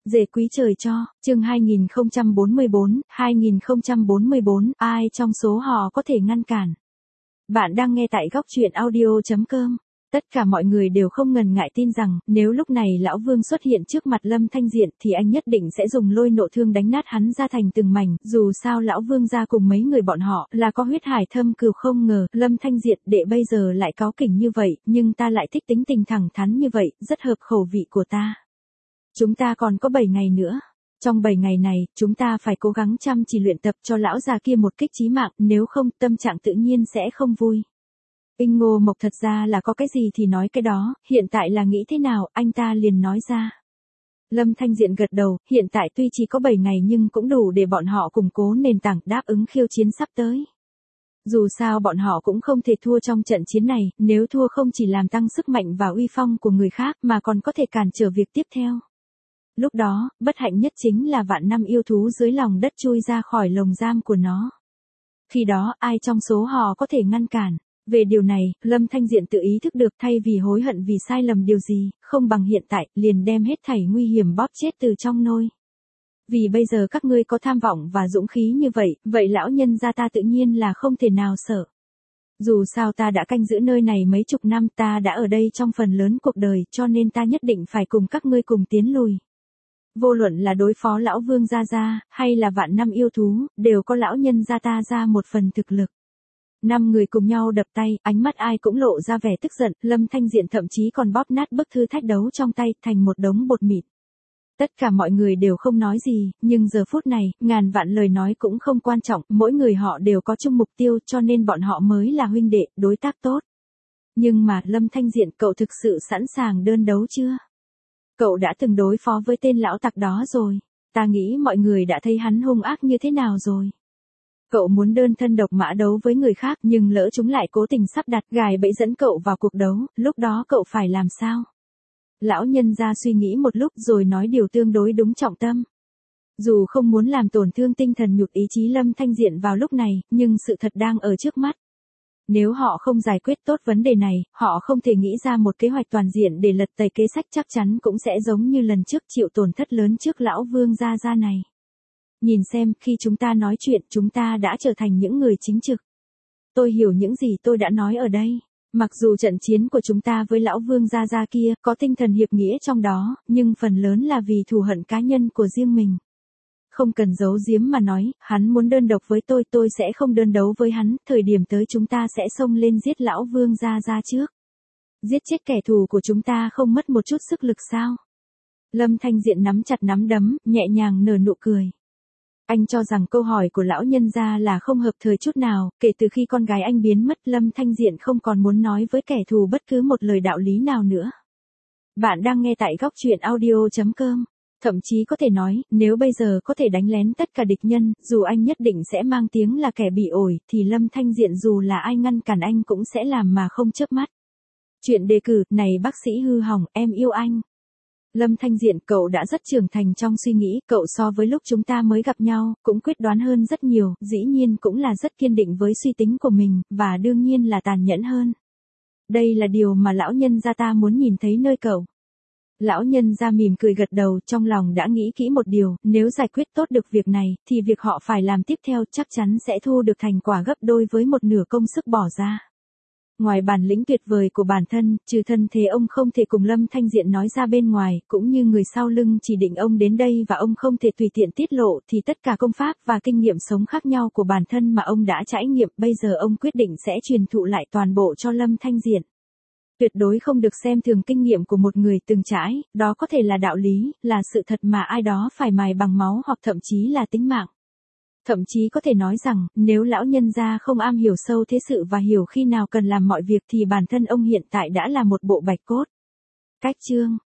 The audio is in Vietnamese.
Dề quý trời cho, chương 2044, ai trong số họ có thể ngăn cản. Bạn đang nghe tại góc truyện audio.com. Tất cả mọi người đều không ngần ngại tin rằng, nếu lúc này lão Vương xuất hiện trước mặt Lâm Thanh Diện thì anh nhất định sẽ dùng lôi nộ thương đánh nát hắn ra thành từng mảnh, dù sao lão Vương gia cùng mấy người bọn họ là có huyết hải thâm cừu, không ngờ, Lâm Thanh Diện đệ bây giờ lại cáu kỉnh như vậy, nhưng ta lại thích tính tình thẳng thắn như vậy, rất hợp khẩu vị của ta. Chúng ta còn có 7 ngày nữa. Trong 7 ngày này, chúng ta phải cố gắng chăm chỉ luyện tập cho lão già kia một kích chí mạng, nếu không tâm trạng tự nhiên sẽ không vui. Ngô Mộc thật ra là có cái gì thì nói cái đó, hiện tại là nghĩ thế nào, anh ta liền nói ra. Lâm Thanh Diện gật đầu, hiện tại tuy chỉ có 7 ngày nhưng cũng đủ để bọn họ củng cố nền tảng đáp ứng khiêu chiến sắp tới. Dù sao bọn họ cũng không thể thua trong trận chiến này, nếu thua không chỉ làm tăng sức mạnh và uy phong của người khác mà còn có thể cản trở việc tiếp theo. Lúc đó, bất hạnh nhất chính là vạn năm yêu thú dưới lòng đất chui ra khỏi lồng giam của nó. Khi đó, ai trong số họ có thể ngăn cản? Về điều này, Lâm Thanh Diện tự ý thức được, thay vì hối hận vì sai lầm điều gì, không bằng hiện tại, liền đem hết thảy nguy hiểm bóp chết từ trong nôi. Vì bây giờ các ngươi có tham vọng và dũng khí như vậy, vậy lão nhân gia ta tự nhiên là không thể nào sợ. Dù sao ta đã canh giữ nơi này mấy chục năm, ta đã ở đây trong phần lớn cuộc đời, cho nên ta nhất định phải cùng các ngươi cùng tiến lùi. Vô luận là đối phó lão Vương gia, hay là vạn năm yêu thú, đều có lão nhân gia ta ra một phần thực lực. 5 người cùng nhau đập tay, ánh mắt ai cũng lộ ra vẻ tức giận, Lâm Thanh Diện thậm chí còn bóp nát bức thư thách đấu trong tay, thành một đống bột mịn. Tất cả mọi người đều không nói gì, nhưng giờ phút này, ngàn vạn lời nói cũng không quan trọng, mỗi người họ đều có chung mục tiêu cho nên bọn họ mới là huynh đệ, đối tác tốt. Nhưng mà, Lâm Thanh Diện, cậu thực sự sẵn sàng đơn đấu chưa? Cậu đã từng đối phó với tên lão tặc đó rồi, ta nghĩ mọi người đã thấy hắn hung ác như thế nào rồi. Cậu muốn đơn thân độc mã đấu với người khác nhưng lỡ chúng lại cố tình sắp đặt gài bẫy dẫn cậu vào cuộc đấu, lúc đó cậu phải làm sao? Lão nhân gia suy nghĩ một lúc rồi nói điều tương đối đúng trọng tâm. Dù không muốn làm tổn thương tinh thần nhục ý chí Lâm Thanh Diện vào lúc này, nhưng sự thật đang ở trước mắt. Nếu họ không giải quyết tốt vấn đề này, họ không thể nghĩ ra một kế hoạch toàn diện để lật tẩy kế sách, chắc chắn cũng sẽ giống như lần trước chịu tổn thất lớn trước lão Vương gia này. Nhìn xem, khi chúng ta nói chuyện, chúng ta đã trở thành những người chính trực. Tôi hiểu những gì tôi đã nói ở đây. Mặc dù trận chiến của chúng ta với lão Vương gia kia có tinh thần hiệp nghĩa trong đó, nhưng phần lớn là vì thù hận cá nhân của riêng mình. Không cần giấu giếm mà nói, hắn muốn đơn độc với tôi sẽ không đơn đấu với hắn, thời điểm tới chúng ta sẽ xông lên giết lão Vương gia trước. Giết chết kẻ thù của chúng ta không mất một chút sức lực sao? Lâm Thanh Diện nắm chặt nắm đấm, nhẹ nhàng nở nụ cười. Anh cho rằng câu hỏi của lão nhân gia là không hợp thời chút nào, kể từ khi con gái anh biến mất, Lâm Thanh Diện không còn muốn nói với kẻ thù bất cứ một lời đạo lý nào nữa. Bạn đang nghe tại góc truyện audio.com. Thậm chí có thể nói, nếu bây giờ có thể đánh lén tất cả địch nhân, dù anh nhất định sẽ mang tiếng là kẻ bị ổi, thì Lâm Thanh Diện dù là ai ngăn cản anh cũng sẽ làm mà không chớp mắt. Chuyện đề cử, này bác sĩ hư hỏng, em yêu anh. Lâm Thanh Diện, cậu đã rất trưởng thành trong suy nghĩ, cậu so với lúc chúng ta mới gặp nhau, cũng quyết đoán hơn rất nhiều, dĩ nhiên cũng là rất kiên định với suy tính của mình, và đương nhiên là tàn nhẫn hơn. Đây là điều mà lão nhân gia ta muốn nhìn thấy nơi cậu. Lão nhân gia mỉm cười gật đầu, trong lòng đã nghĩ kỹ một điều, nếu giải quyết tốt được việc này, thì việc họ phải làm tiếp theo chắc chắn sẽ thu được thành quả gấp đôi với một nửa công sức bỏ ra. Ngoài bản lĩnh tuyệt vời của bản thân, trừ thân thế ông không thể cùng Lâm Thanh Diện nói ra bên ngoài, cũng như người sau lưng chỉ định ông đến đây và ông không thể tùy tiện tiết lộ, thì tất cả công pháp và kinh nghiệm sống khác nhau của bản thân mà ông đã trải nghiệm, bây giờ ông quyết định sẽ truyền thụ lại toàn bộ cho Lâm Thanh Diện. Tuyệt đối không được xem thường kinh nghiệm của một người từng trải, đó có thể là đạo lý, là sự thật mà ai đó phải mài bằng máu hoặc thậm chí là tính mạng. Thậm chí có thể nói rằng, nếu lão nhân gia không am hiểu sâu thế sự và hiểu khi nào cần làm mọi việc thì bản thân ông hiện tại đã là một bộ bạch cốt. Cách chương